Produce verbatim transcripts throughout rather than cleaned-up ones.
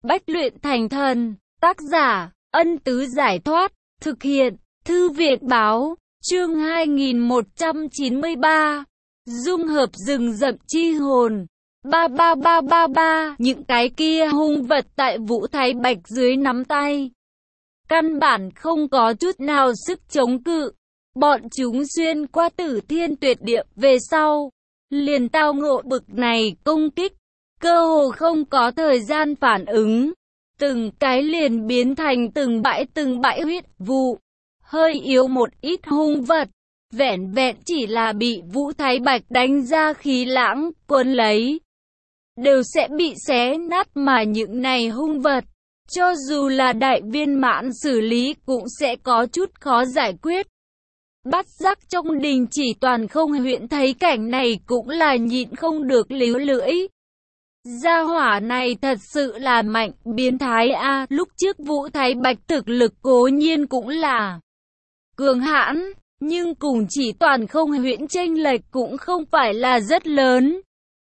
Bách luyện thành thần, tác giả, Ân Tứ Giải Thoát, thực hiện, Thư viện Báo, chương hai nghìn một trăm chín mươi ba, dung hợp rừng rậm chi hồn, ba ba ba ba ba, những cái kia hung vật tại Vũ Thái Bạch dưới nắm tay. Căn bản không có chút nào sức chống cự, bọn chúng xuyên qua Tử Thiên Tuyệt Địa về sau, liền tao ngộ bực này công kích. Cơ hồ không có thời gian phản ứng, từng cái liền biến thành từng bãi từng bãi huyết vụ. Hơi yếu một ít hung vật, vẻn vẹn chỉ là bị Vũ Thái Bạch đánh ra khí lãng, cuốn lấy, đều sẽ bị xé nát, mà những này hung vật, cho dù là đại viên mãn xử lý cũng sẽ có chút khó giải quyết. Bát Giác trong đình chỉ toàn không huyện thấy cảnh này cũng là nhịn không được líu lưỡi. Gia hỏa này thật sự là mạnh, biến thái a. À, lúc trước Vũ Thái Bạch thực lực cố nhiên cũng là cường hãn, nhưng cùng chỉ toàn không huyễn chênh lệch cũng không phải là rất lớn.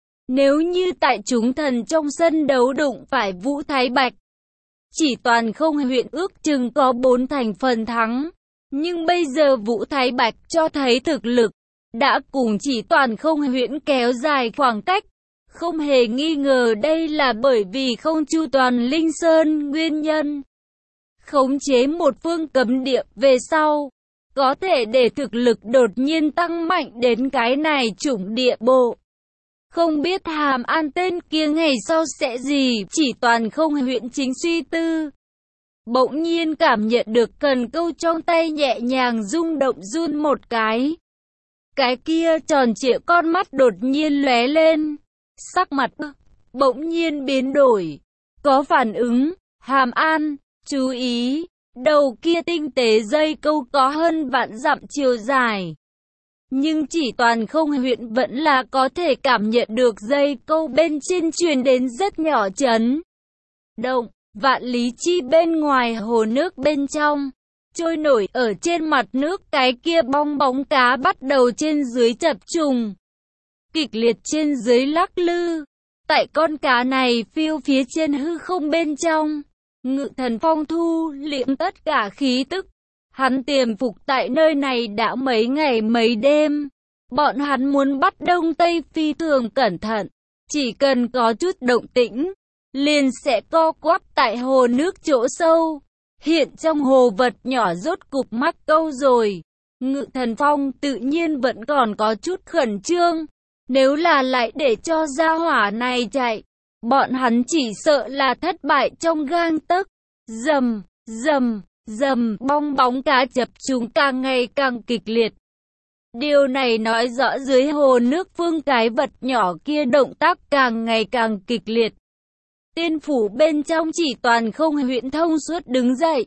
Nếu như tại chúng thần trong sân đấu đụng phải Vũ Thái Bạch, chỉ toàn không huyện ước chừng có bốn thành phần thắng. Nhưng bây giờ Vũ Thái Bạch cho thấy thực lực, đã cùng chỉ toàn không huyễn kéo dài khoảng cách. Không hề nghi ngờ đây là bởi vì không chu toàn Linh Sơn nguyên nhân. Khống chế một phương cấm địa về sau, có thể để thực lực đột nhiên tăng mạnh đến cái này chủng địa bộ. Không biết Hàm An tên kia ngày sau sẽ gì, chỉ toàn không huyện chính suy tư. Bỗng nhiên cảm nhận được cần câu trong tay nhẹ nhàng rung động run một cái. Cái kia tròn trịa con mắt đột nhiên lóe lên. Sắc mặt bỗng nhiên biến đổi, có phản ứng. Hàm An, chú ý, đầu kia tinh tế dây câu có hơn vạn dặm chiều dài. Nhưng chỉ toàn không huyện vẫn là có thể cảm nhận được dây câu bên trên truyền đến rất nhỏ chấn động. Vạn lý chi bên ngoài hồ nước bên trong, trôi nổi ở trên mặt nước, cái kia bong bóng cá bắt đầu trên dưới chập trùng, kịch liệt trên dưới lắc lư. Tại con cá này phiêu phía trên hư không bên trong, Ngự Thần Phong thu liễm tất cả khí tức. Hắn tiềm phục tại nơi này đã mấy ngày mấy đêm. Bọn hắn muốn bắt Đông Tây phi thường cẩn thận, chỉ cần có chút động tĩnh, liền sẽ co quắp tại hồ nước chỗ sâu. Hiện trong hồ vật nhỏ rốt cục mắc câu rồi. Ngự Thần Phong tự nhiên vẫn còn có chút khẩn trương. Nếu là lại để cho gia hỏa này chạy, bọn hắn chỉ sợ là thất bại trong gang tấc. Rầm, rầm, rầm, bong bóng cá chập trùng càng ngày càng kịch liệt. Điều này nói rõ dưới hồ nước phương cái vật nhỏ kia động tác càng ngày càng kịch liệt. Tiên phủ bên trong chỉ toàn không huyện thông suốt đứng dậy.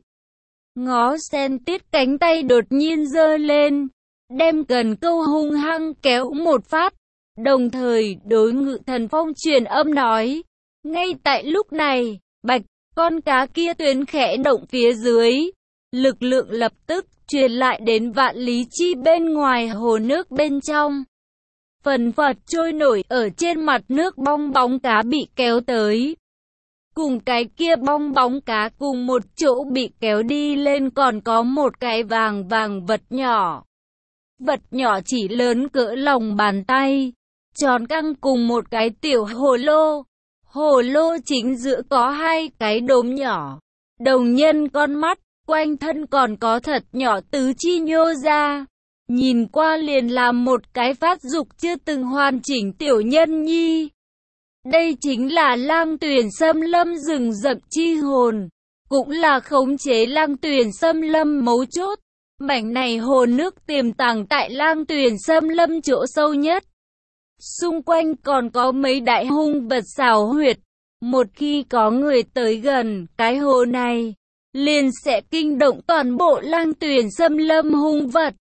Ngó sen tiết cánh tay đột nhiên giơ lên, đem cần câu hung hăng kéo một phát. Đồng thời đối Ngự Thần Phong truyền âm nói. Ngay tại lúc này, Bạch, con cá kia tuyến khẽ động phía dưới. Lực lượng lập tức truyền lại đến vạn lý chi bên ngoài hồ nước bên trong. Phần phật trôi nổi ở trên mặt nước bong bóng cá bị kéo tới. Cùng cái kia bong bóng cá cùng một chỗ bị kéo đi lên còn có một cái vàng vàng vật nhỏ. Vật nhỏ chỉ lớn cỡ lòng bàn tay, tròn căng cùng một cái tiểu hồ lô. Hồ lô chính giữa có hai cái đốm nhỏ, đồng nhân con mắt, quanh thân còn có thật nhỏ tứ chi nhô ra. Nhìn qua liền là một cái phát dục chưa từng hoàn chỉnh tiểu nhân nhi. Đây chính là Lang Tuyền Xâm Lâm rừng rậm chi hồn, cũng là khống chế Lang Tuyền Xâm Lâm mấu chốt. Mảnh này hồ nước tiềm tàng tại Lang Tuyền Xâm Lâm chỗ sâu nhất. Xung quanh còn có mấy đại hung vật xảo huyệt. Một khi có người tới gần cái hồ này, liền sẽ kinh động toàn bộ Lang Tuyền Xâm Lâm hung vật.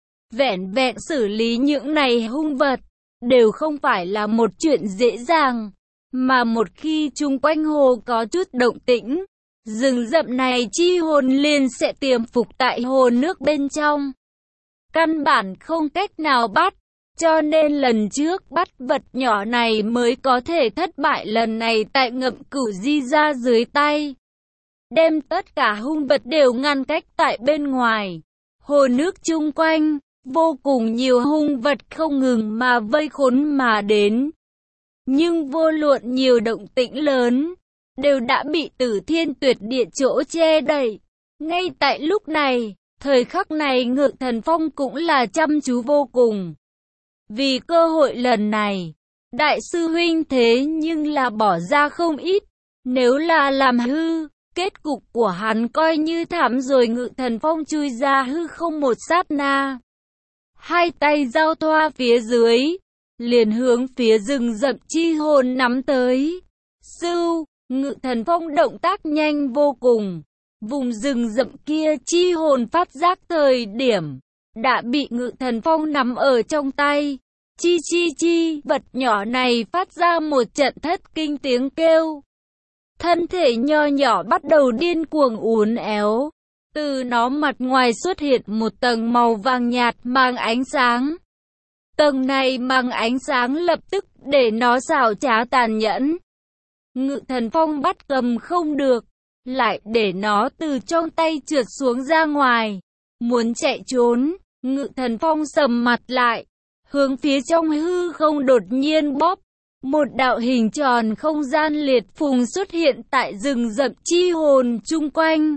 Vẻn vẹn xử lý những này hung vật đều không phải là một chuyện dễ dàng, mà một khi chung quanh hồ có chút động tĩnh, rừng rậm này chi hồn liền sẽ tiềm phục tại hồ nước bên trong. Căn bản không cách nào bắt. Cho nên lần trước bắt vật nhỏ này mới có thể thất bại, lần này tại Ngậm Cửu Di ra dưới tay. Đem tất cả hung vật đều ngăn cách tại bên ngoài. Hồ nước chung quanh, vô cùng nhiều hung vật không ngừng mà vây khốn mà đến. Nhưng vô luận nhiều động tĩnh lớn, đều đã bị Tử Thiên Tuyệt Địa chỗ che đậy. Ngay tại lúc này, thời khắc này Ngự Thần Phong cũng là chăm chú vô cùng. Vì cơ hội lần này, Đại sư huynh thế nhưng là bỏ ra không ít. Nếu là làm hư, kết cục của hắn coi như thảm rồi. Ngự Thần Phong chui ra hư không một sát na. Hai tay giao thoa phía dưới, liền hướng phía rừng rậm chi hồn nắm tới. Sưu, Ngự Thần Phong động tác nhanh vô cùng. Vùng rừng rậm kia chi hồn phát giác thời điểm, đã bị Ngự Thần Phong nắm ở trong tay. Chi chi chi, vật nhỏ này phát ra một trận thất kinh tiếng kêu. Thân thể nho nhỏ bắt đầu điên cuồng uốn éo. Từ nó mặt ngoài xuất hiện một tầng màu vàng nhạt mang ánh sáng. Tầng này mang ánh sáng lập tức để nó xảo trá tàn nhẫn. Ngự Thần Phong bắt cầm không được, lại để nó từ trong tay trượt xuống ra ngoài. Muốn chạy trốn, Ngự Thần Phong sầm mặt lại, hướng phía trong hư không đột nhiên bóp. Một đạo hình tròn không gian liệt phùng xuất hiện tại rừng rậm chi hồn chung quanh.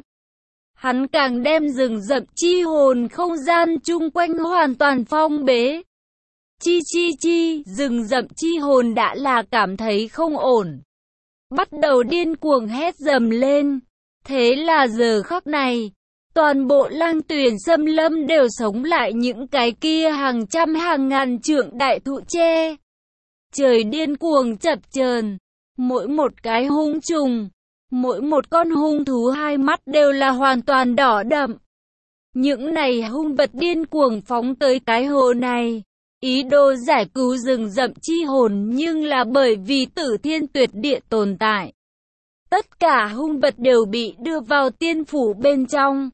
Hắn càng đem rừng rậm chi hồn không gian chung quanh hoàn toàn phong bế. Chi chi chi, rừng rậm chi hồn đã là cảm thấy không ổn, bắt đầu điên cuồng hét dầm lên. Thế là giờ khắc này, toàn bộ Lang Tuyền xâm lâm đều sống lại, những cái kia hàng trăm hàng ngàn trượng đại thụ tre. Trời điên cuồng chập chờn, mỗi một cái hung trùng, mỗi một con hung thú hai mắt đều là hoàn toàn đỏ đậm. Những này hung vật điên cuồng phóng tới cái hồ này, ý đồ giải cứu rừng rậm chi hồn, nhưng là bởi vì Tử Thiên Tuyệt Địa tồn tại. Tất cả hung vật đều bị đưa vào tiên phủ bên trong,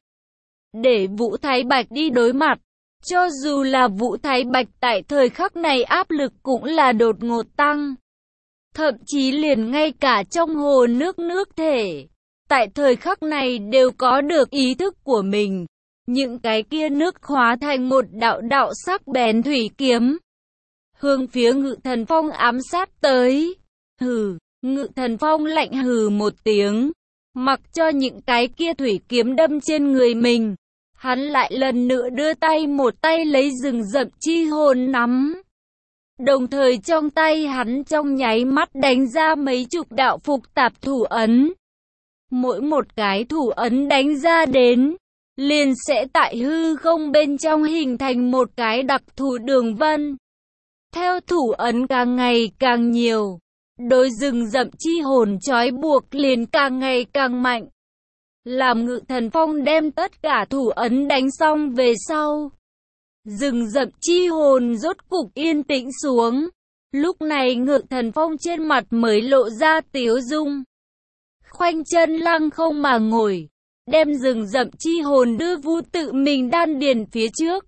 để Vũ Thái Bạch đi đối mặt. Cho dù là Vũ Thái Bạch tại thời khắc này áp lực cũng là đột ngột tăng. Thậm chí liền ngay cả trong hồ nước nước thể, tại thời khắc này đều có được ý thức của mình. Những cái kia nước hóa thành một đạo đạo sắc bén thủy kiếm, hướng phía Ngự Thần Phong ám sát tới. Hừ, Ngự Thần Phong lạnh hừ một tiếng, mặc cho những cái kia thủy kiếm đâm trên người mình. Hắn lại lần nữa đưa tay một tay lấy rừng rậm chi hồn nắm. Đồng thời trong tay hắn trong nháy mắt đánh ra mấy chục đạo phục tạp thủ ấn. Mỗi một cái thủ ấn đánh ra đến, liền sẽ tại hư không bên trong hình thành một cái đặc thù đường vân. Theo thủ ấn càng ngày càng nhiều, đôi rừng rậm chi hồn trói buộc liền càng ngày càng mạnh. Làm Ngự Thần Phong đem tất cả thủ ấn đánh xong về sau, rừng rậm chi hồn rốt cục yên tĩnh xuống. Lúc này Ngự Thần Phong trên mặt mới lộ ra tiếu dung, khoanh chân lăng không mà ngồi, đem rừng rậm chi hồn đưa vu tự mình đan điền phía trước.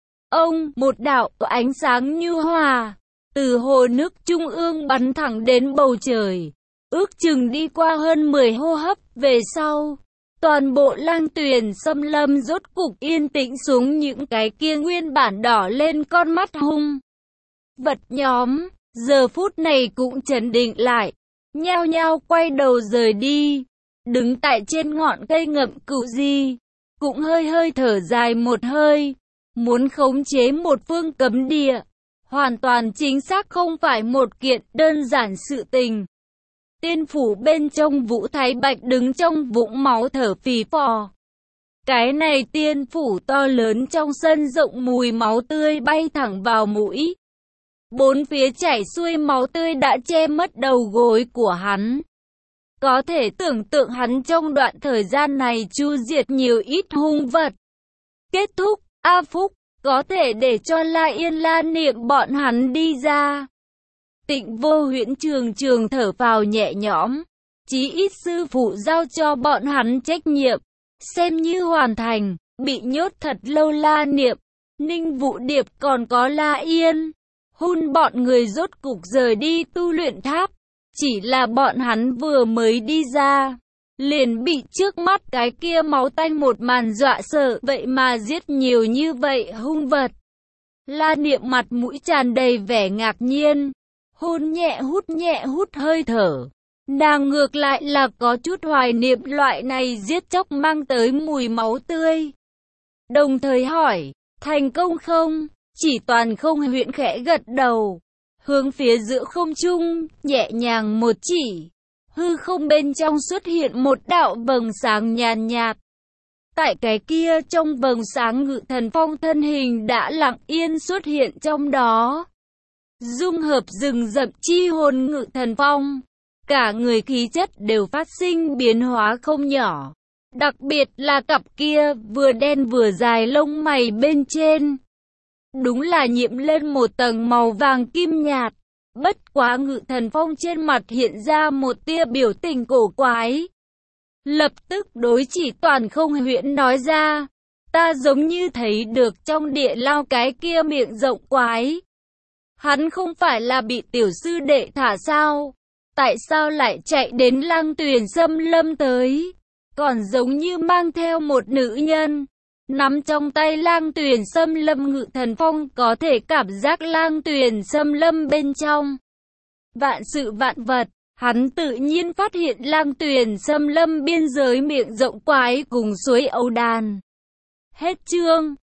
Ông, một đạo ánh sáng nhu hòa, từ hồ nước trung ương bắn thẳng đến bầu trời, ước chừng đi qua hơn mười hô hấp về sau. Toàn bộ Lang Tuyền xâm lâm rốt cục yên tĩnh xuống, những cái kia nguyên bản đỏ lên con mắt hung vật nhóm, giờ phút này cũng trấn định lại, nhao nhao quay đầu rời đi. Đứng tại trên ngọn cây Ngậm Cửu Di, cũng hơi hơi thở dài một hơi. Muốn khống chế một phương cấm địa, hoàn toàn chính xác không phải một kiện đơn giản sự tình. Tiên phủ bên trong, Vũ Thái Bạch đứng trong vũng máu thở phì phò. Cái này tiên phủ to lớn trong sân rộng, mùi máu tươi bay thẳng vào mũi. Bốn phía chảy xuôi máu tươi đã che mất đầu gối của hắn. Có thể tưởng tượng hắn trong đoạn thời gian này chu diệt nhiều ít hung vật. Kết thúc, A Phúc, có thể để cho La Yên La Niệm bọn hắn đi ra. Tịnh Vô Huyễn trường trường thở vào nhẹ nhõm, chí ít sư phụ giao cho bọn hắn trách nhiệm, xem như hoàn thành. Bị nhốt thật lâu La Niệm, Ninh Vũ Điệp còn có La Yên, Hun bọn người rốt cục rời đi tu luyện tháp. Chỉ là bọn hắn vừa mới đi ra, liền bị trước mắt cái kia máu tanh một màn dọa sợ, vậy mà giết nhiều như vậy hung vật. La Niệm mặt mũi tràn đầy vẻ ngạc nhiên, hôn nhẹ hút nhẹ hút hơi thở. Nàng ngược lại là có chút hoài niệm loại này giết chóc mang tới mùi máu tươi. Đồng thời hỏi, thành công không? Chỉ Toàn không huyện khẽ gật đầu, hướng phía giữa không trung, nhẹ nhàng một chỉ. Hư không bên trong xuất hiện một đạo vầng sáng nhàn nhạt. Tại cái kia trong vầng sáng Ngự Thần Phong thân hình đã lặng yên xuất hiện trong đó. Dung hợp rừng rậm chi hồn Ngự Thần Phong, cả người khí chất đều phát sinh biến hóa không nhỏ. Đặc biệt là cặp kia vừa đen vừa dài lông mày bên trên, đúng là nhiễm lên một tầng màu vàng kim nhạt. Bất quá Ngự Thần Phong trên mặt hiện ra một tia biểu tình cổ quái. Lập tức đối Chỉ Toàn không huyện nói ra, ta giống như thấy được trong địa lao cái kia miệng rộng quái. Hắn không phải là bị tiểu sư đệ thả sao? Tại sao lại chạy đến Lang Tuyền xâm lâm tới? Còn giống như mang theo một nữ nhân. Nắm trong tay Lang Tuyền xâm lâm Ngự Thần Phong có thể cảm giác Lang Tuyền xâm lâm bên trong vạn sự vạn vật. Hắn tự nhiên phát hiện Lang Tuyền xâm lâm biên giới miệng rộng quái cùng suối Âu Đàn. Hết chương.